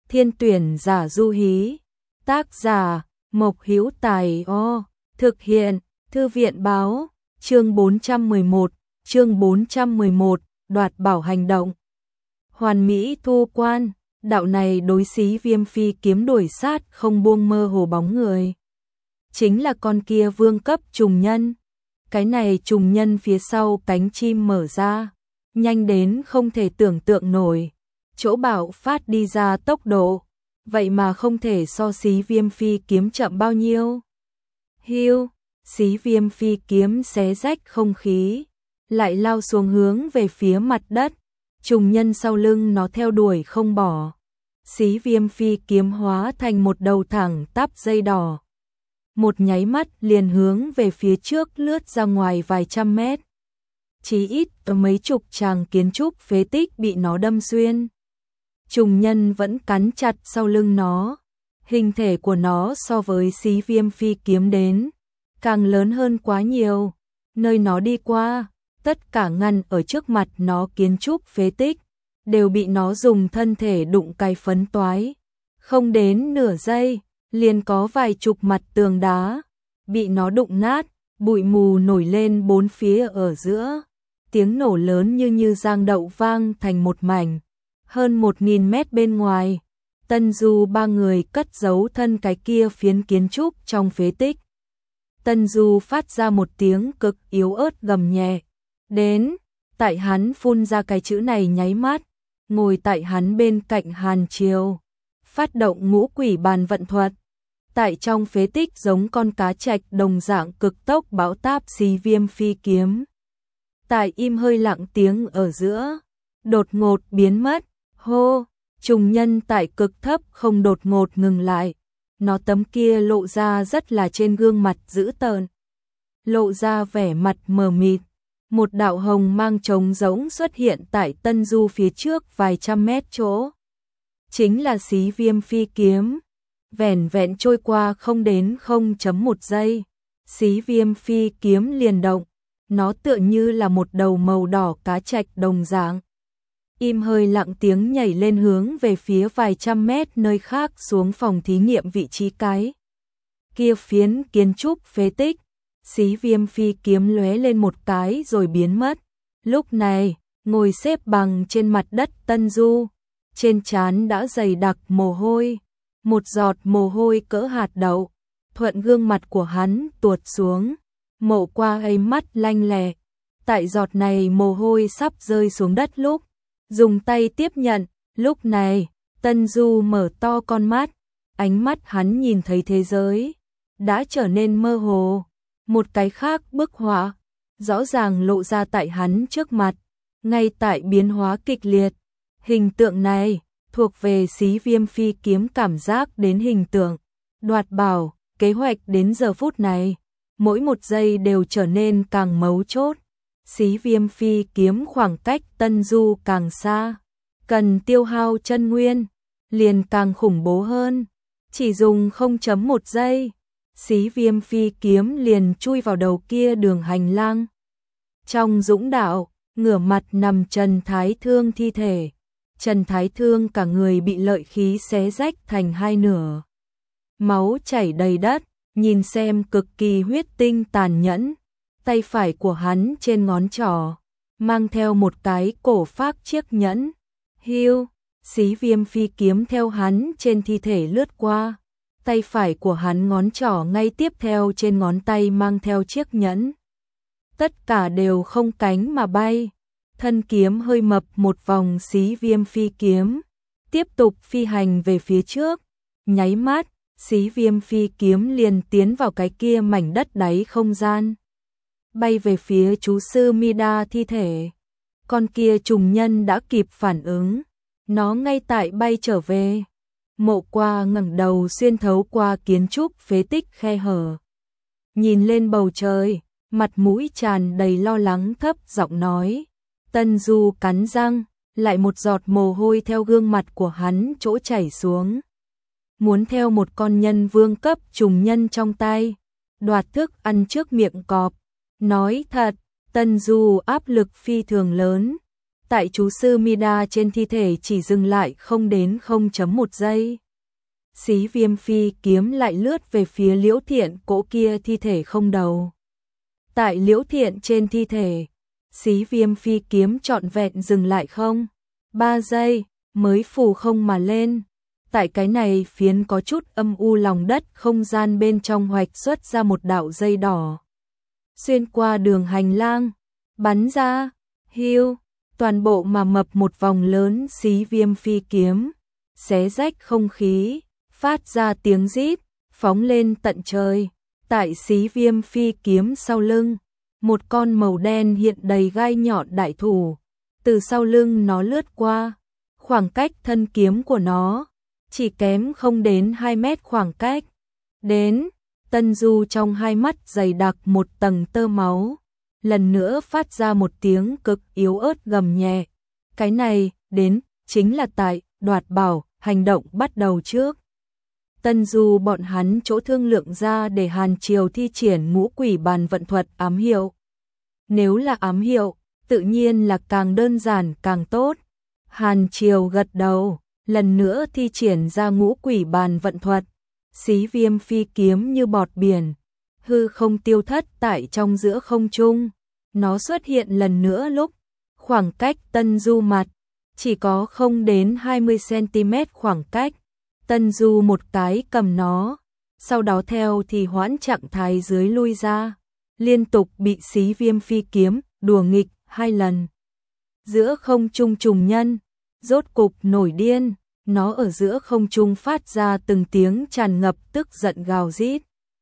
Thiên tuyển giả du hí. Tác giả Mộc Hữu Tài. Thực hiện Thư viện báo. Chương 411, đoạt bảo hành động. Hoàn mỹ thu quan, đạo này đối xí Viêm Phi kiếm đuổi sát không buông mơ hồ bóng người. Chính là con kia vương cấp trùng nhân. Cái này trùng nhân phía sau cánh chim mở ra, nhanh đến không thể tưởng tượng nổi. Chỗ bạo phát đi ra tốc độ, vậy mà không thể so xí Viêm Phi kiếm chậm bao nhiêu. Hiu, xí Viêm Phi kiếm xé rách không khí, lại lao xuống hướng về phía mặt đất. Trùng nhân sau lưng nó theo đuổi không bỏ. Xí Viêm Phi kiếm hóa thành một đầu thẳng tắp dây đỏ. Một nháy mắt liền hướng về phía trước lướt ra ngoài vài trăm mét. Chí ít mấy chục tràng kiến trúc phế tích bị nó đâm xuyên. Trùng nhân vẫn cắn chặt sau lưng nó. Hình thể của nó so với xí Viêm Phi kiếm đến càng lớn hơn quá nhiều. Nơi nó đi qua, tất cả ngăn ở trước mặt nó kiến trúc phế tích đều bị nó dùng thân thể đụng cái phấn toái. Không đến nửa giây, liền có vài chục mặt tường đá bị nó đụng nát, bụi mù nổi lên bốn phía ở giữa. Tiếng nổ lớn như giang đậu vang thành một mảnh. Hơn 1000 mét bên ngoài, Tân Du ba người cất giấu thân cái kia phiến kiến trúc trong phế tích. Tân Du phát ra một tiếng cực yếu ớt gầm nhẹ. Đến, tại hắn phun ra cái chữ này nháy mắt, ngồi tại hắn bên cạnh Hàn Triều, phát động ngũ quỷ bàn vận thuật. Tại trong phế tích giống con cá trạch đồng dạng cực tốc bão táp xí Viêm Phi kiếm. Tại im hơi lặng tiếng ở giữa, đột ngột biến mất. Hô, trùng nhân tại cực thấp không đột ngột ngừng lại. Nó tấm kia lộ ra rất là trên gương mặt dữ tợn. Lộ ra vẻ mặt mờ mịt. Một đạo hồng mang trống rỗng xuất hiện tại Tân Du phía trước vài trăm mét chỗ. Chính là xí Viêm Phi kiếm. Vẻn vẹn trôi qua không đến 0.1 giây. Xí Viêm Phi kiếm liền động. Nó tựa như là một đầu màu đỏ cá trạch đồng dạng. Im hơi lặng tiếng nhảy lên hướng về phía vài trăm mét nơi khác xuống phòng thí nghiệm vị trí cái kia phiến kiến trúc phế tích. Xí Viêm Phi kiếm lóe lên một cái rồi biến mất. Lúc này, ngồi xếp bằng trên mặt đất Tân Du, trên trán đã dày đặc mồ hôi, một giọt mồ hôi cỡ hạt đậu thuận gương mặt của hắn tuột xuống. Mộ Qua ấy mắt lanh lẹ, tại giọt này mồ hôi sắp rơi xuống đất lúc dùng tay tiếp nhận. Lúc này, Tân Du mở to con mắt, ánh mắt hắn nhìn thấy thế giới đã trở nên mơ hồ. Một cái khác bức họa rõ ràng lộ ra tại hắn trước mặt, ngay tại biến hóa kịch liệt. Hình tượng này thuộc về xí Viêm Phi kiếm cảm giác đến hình tượng đoạt bảo, kế hoạch đến giờ phút này, mỗi một giây đều trở nên càng mấu chốt. Xí Viêm Phi kiếm khoảng cách Tân Du càng xa, cần tiêu hao chân nguyên liền càng khủng bố hơn. Chỉ dùng 0.1 giây, xí Viêm Phi kiếm liền chui vào đầu kia đường hành lang. Trong dũng đạo, ngửa mặt nằm Trần Thái Thương thi thể. Trần Thái Thương cả người bị lợi khí xé rách thành hai nửa. Máu chảy đầy đất, nhìn xem cực kỳ huyết tinh tàn nhẫn. Tay phải của hắn trên ngón trỏ mang theo một cái cổ phác chiếc nhẫn. Hiu, xí Viêm Phi kiếm theo hắn trên thi thể lướt qua. Tay phải của hắn ngón trỏ ngay tiếp theo trên ngón tay mang theo chiếc nhẫn. Tất cả đều không cánh mà bay. Thân kiếm hơi mập một vòng xí Viêm Phi kiếm, tiếp tục phi hành về phía trước. Nháy mắt, xí Viêm Phi kiếm liền tiến vào cái kia mảnh đất đáy không gian, bay về phía chú sư Mida thi thể. Con kia trùng nhân đã kịp phản ứng, nó ngay tại bay trở về. Mộ Qua ngẩng đầu xuyên thấu qua kiến trúc phế tích khe hở, nhìn lên bầu trời, mặt mũi tràn đầy lo lắng thấp giọng nói. Tân Du cắn răng, lại một giọt mồ hôi theo gương mặt của hắn chỗ chảy xuống. Muốn theo một con nhân vương cấp trùng nhân trong tay đoạt thức ăn trước miệng cọp. Nói thật, Tân Du áp lực phi thường lớn. Tại chú sư Mida trên thi thể chỉ dừng lại không đến 0.1 giây. Xí Viêm phi kiếm lại lướt về phía Liễu Thiện, cỗ kia thi thể không đầu. Tại Liễu Thiện trên thi thể, Xí Viêm phi kiếm trọn vẹn dừng lại không 3 giây, mới phù không mà lên. Tại cái này phiến có chút âm u lòng đất, không gian bên trong hoạch xuất ra một đạo dây đỏ. Xuyên qua đường hành lang, bắn ra, hiu, toàn bộ mà mập một vòng lớn. Xí Viêm phi kiếm, xé rách không khí, phát ra tiếng rít, phóng lên tận trời. Tại Xí Viêm phi kiếm sau lưng, một con màu đen hiện đầy gai nhọn đại thủ, từ sau lưng nó lướt qua. Khoảng cách thân kiếm của nó chỉ kém không đến 2 mét khoảng cách. Đến, Tân Du trong hai mắt dày đặc một tầng tơ máu, lần nữa phát ra một tiếng cực yếu ớt gầm nhẹ. Cái này, đến, chính là tại Đoạt Bảo hành động bắt đầu trước. Tân Du bọn hắn chỗ thương lượng ra để Hàn Triều thi triển Ngũ Quỷ Bàn vận thuật ám hiệu. Nếu là ám hiệu, tự nhiên là càng đơn giản càng tốt. Hàn Triều gật đầu, lần nữa thi triển ra Ngũ Quỷ Bàn vận thuật. Xí Viêm phi kiếm như bọt biển, hư không tiêu thất tại trong giữa không trung. Nó xuất hiện lần nữa lúc khoảng cách Tân Du mặt chỉ có không đến 20 cm khoảng cách. Tân Du một cái cầm nó, sau đó theo thì hoãn trạng thái dưới lui ra, liên tục bị Xí Viêm phi kiếm đùa nghịch 2 lần. Giữa không trung trùng nhân rốt cục nổi điên, nó ở giữa không trung phát ra từng tiếng tràn ngập tức giận gào rít,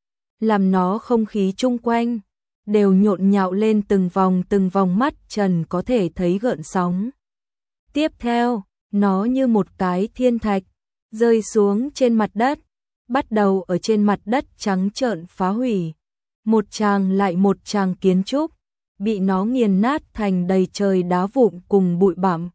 làm nó không khí chung quanh đều nhộn nhạo lên từng vòng mắt trần có thể thấy gợn sóng. Tiếp theo, nó như một cái thiên thạch rơi xuống trên mặt đất, bắt đầu ở trên mặt đất trắng trợn phá hủy. Một tràng lại một tràng kiến trúc bị nó nghiền nát thành đầy trời đá vụn cùng bụi bặm.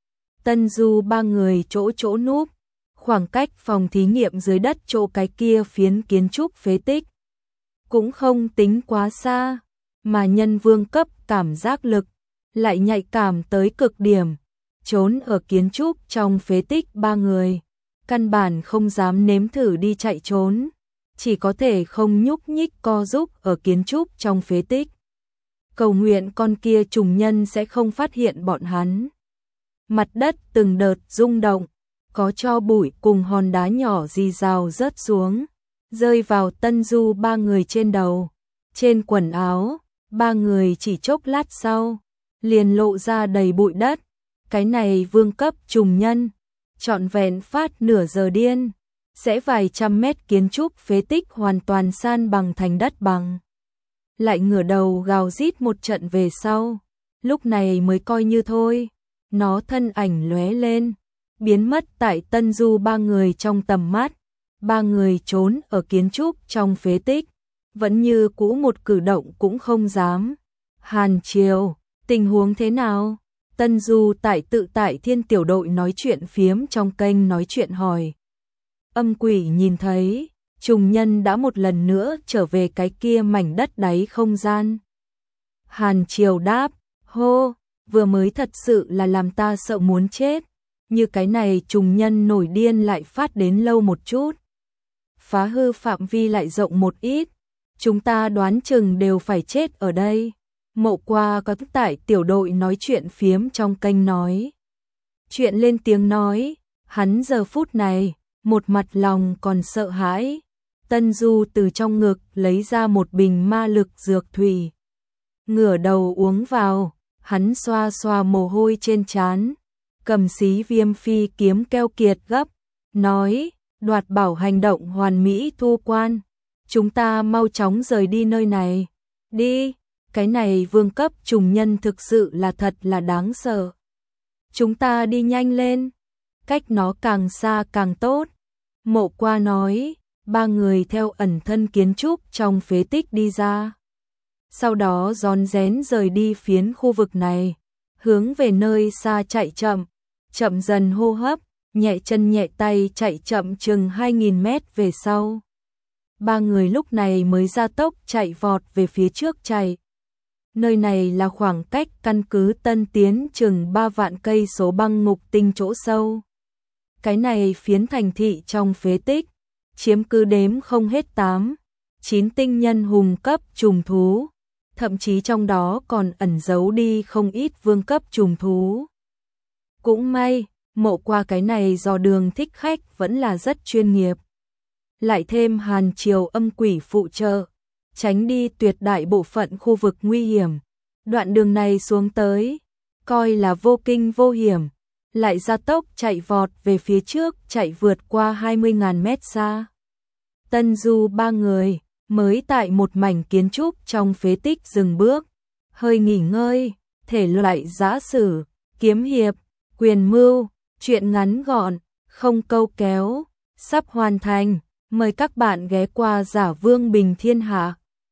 Tân Du ba người chỗ núp, khoảng cách phòng thí nghiệm dưới đất chỗ cái kia phiến kiến trúc phế tích cũng không tính quá xa, mà nhân vương cấp cảm giác lực lại nhạy cảm tới cực điểm. Trốn ở kiến trúc trong phế tích ba người căn bản không dám nếm thử đi chạy trốn, chỉ có thể không nhúc nhích co giúp ở kiến trúc trong phế tích, cầu nguyện con kia trùng nhân sẽ không phát hiện bọn hắn. Mặt đất từng đợt rung động, có tro bụi cùng hòn đá nhỏ rì rào rớt xuống, rơi vào Tân Du ba người trên đầu, trên quần áo. Ba người chỉ chốc lát sau liền lộ ra đầy bụi đất. Cái này vương cấp trùng nhân trọn vẹn phát nửa giờ điên, sẽ vài trăm mét kiến trúc phế tích hoàn toàn san bằng thành đất bằng. Lại ngửa đầu gào rít một trận về sau, lúc này mới coi như thôi. Nó thân ảnh lóe lên, biến mất tại Tân Du ba người trong tầm mắt. Ba người trốn ở kiến trúc trong phế tích, vẫn như cũ một cử động cũng không dám. Hàn Triều, tình huống thế nào? Tân Du tại Thiên tiểu đội nói chuyện phiếm trong kênh nói chuyện hỏi. Âm Quỷ nhìn thấy, trùng nhân đã một lần nữa trở về cái kia mảnh đất đáy không gian. Hàn Triều đáp, hô, vừa mới thật sự là làm ta sợ muốn chết. Như cái này trùng nhân nổi điên lại phát đến lâu một chút, phá hư phạm vi lại rộng một ít, chúng ta đoán chừng đều phải chết ở đây. Mộ Qua có tại tiểu đội nói chuyện phiếm trong kênh nói chuyện lên tiếng nói, hắn giờ phút này một mặt lòng còn sợ hãi. Tân Du từ trong ngực lấy ra một bình ma lực dược thủy, ngửa đầu uống vào, hắn xoa xoa mồ hôi trên trán, cầm Xí Viêm phi kiếm keo kiệt gấp, nói, Đoạt Bảo hành động hoàn mỹ thu quan, chúng ta mau chóng rời đi nơi này, đi, cái này vương cấp trùng nhân thực sự là thật là đáng sợ. Chúng ta đi nhanh lên, cách nó càng xa càng tốt. Mộ Qua nói, ba người theo ẩn thân kiến trúc trong phế tích đi ra. Sau đó rón rén rời đi phiến khu vực này, hướng về nơi xa chạy chậm, chậm dần hô hấp, nhẹ chân nhẹ tay chạy chậm chừng 2000 mét về sau. Ba người lúc này mới ra tốc chạy vọt về phía trước chạy. Nơi này là khoảng cách căn cứ Tân Tiến chừng 3 vạn cây số băng ngục tinh chỗ sâu. Cái này phiến thành thị trong phế tích, chiếm cứ đếm không hết 8-9 tinh nhân hùng cấp trùng thú, thậm chí trong đó còn ẩn giấu đi không ít vương cấp trùng thú. Cũng may, Mộ qua cái này do đường thích khách vẫn là rất chuyên nghiệp. Lại thêm Hàn Triều âm quỷ phụ trợ, tránh đi tuyệt đại bộ phận khu vực nguy hiểm. Đoạn đường này xuống tới, coi là vô kinh vô hiểm, lại gia tốc chạy vọt về phía trước, chạy vượt qua 20.000 mét xa. Tân Du ba người mới tại một mảnh kiến trúc trong phế tích dừng bước, hơi nghỉ ngơi, thể loại giã sử, kiếm hiệp, quyền mưu, chuyện ngắn gọn, không câu kéo, sắp hoàn thành, mời các bạn ghé qua Giả Vương Bình Thiên Hạ.